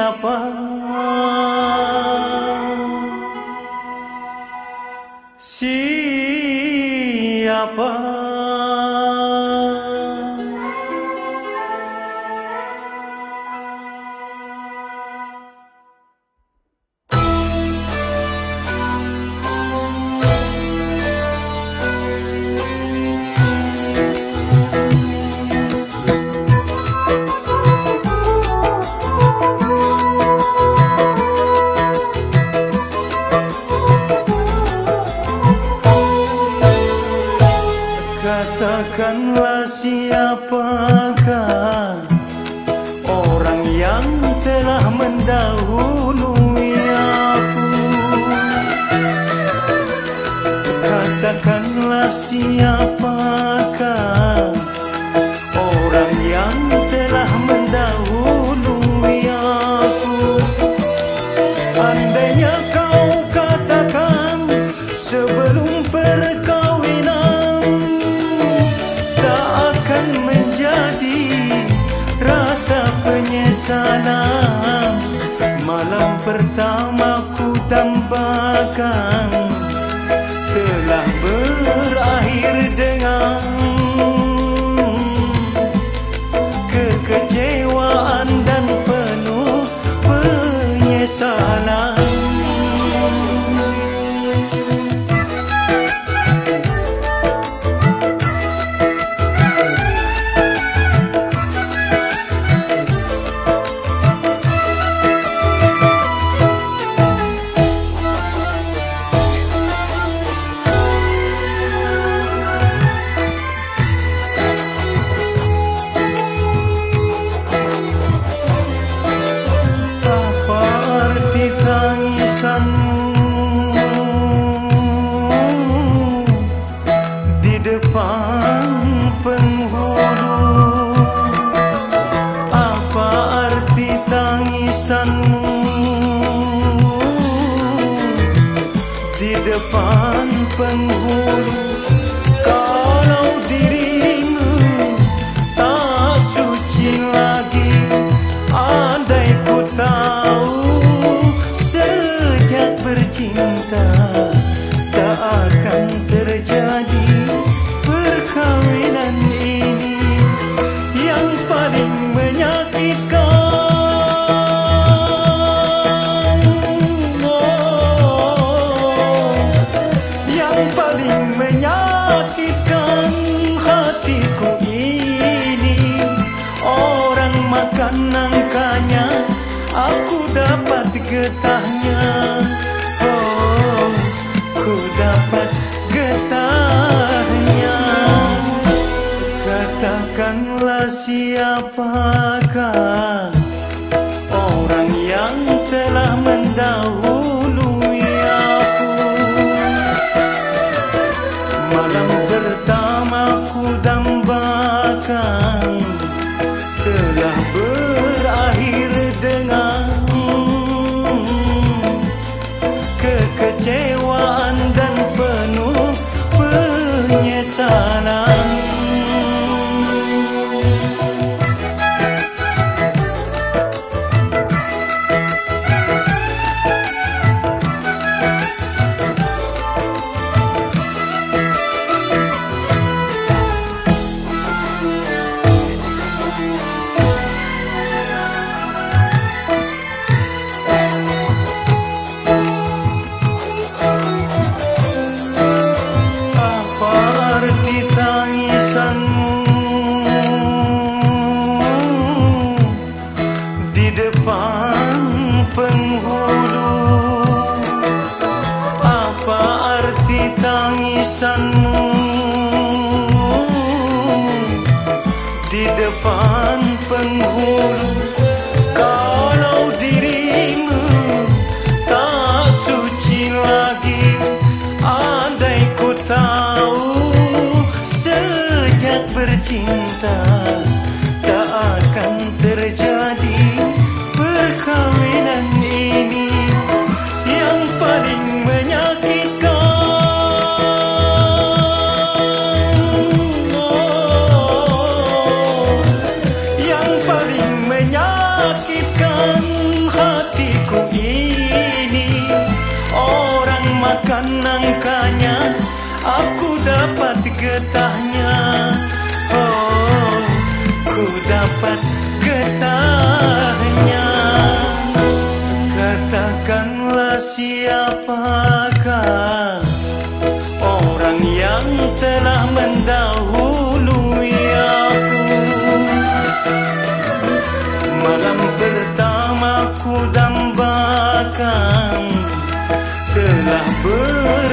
siapa? Siapa? Katakanlah siapakah orang yang telah mendahului aku. Katakanlah siapakah orang yang telah mendahului aku. Andainya kau katakan sebelum perkawinan, menjadi rasa penyesalan. Malam pertama ku tambahkan telah berakhir dengan kekecewaan dan penuh penyesalan. Di depan penghulu, apa arti tangisanmu? Di depan penghulu, kalau dirimu tak suci lagi. Andai ku tahu sejak bercinta tak akan terjadi perkawinan ini yang paling menyakitkan. Yang paling menyakitkan hatiku ini, orang makan nangkanya aku dapat getahnya. Oh, ku dapat getahnya. Katakanlah siapakah orang yang telah mendahului aku. Malam pertama ku dambakan telah berakhir dengan kekecewaan dan penuh penyesalan. Di depan penghulu, apa arti tangisanmu? Di depan penghulu, kalau dirimu tak suci lagi. Andai ku tahu sejak bercinta tak akan terjadi perkawinan ini yang paling menyakitkan. Yang paling menyakitkan telah ber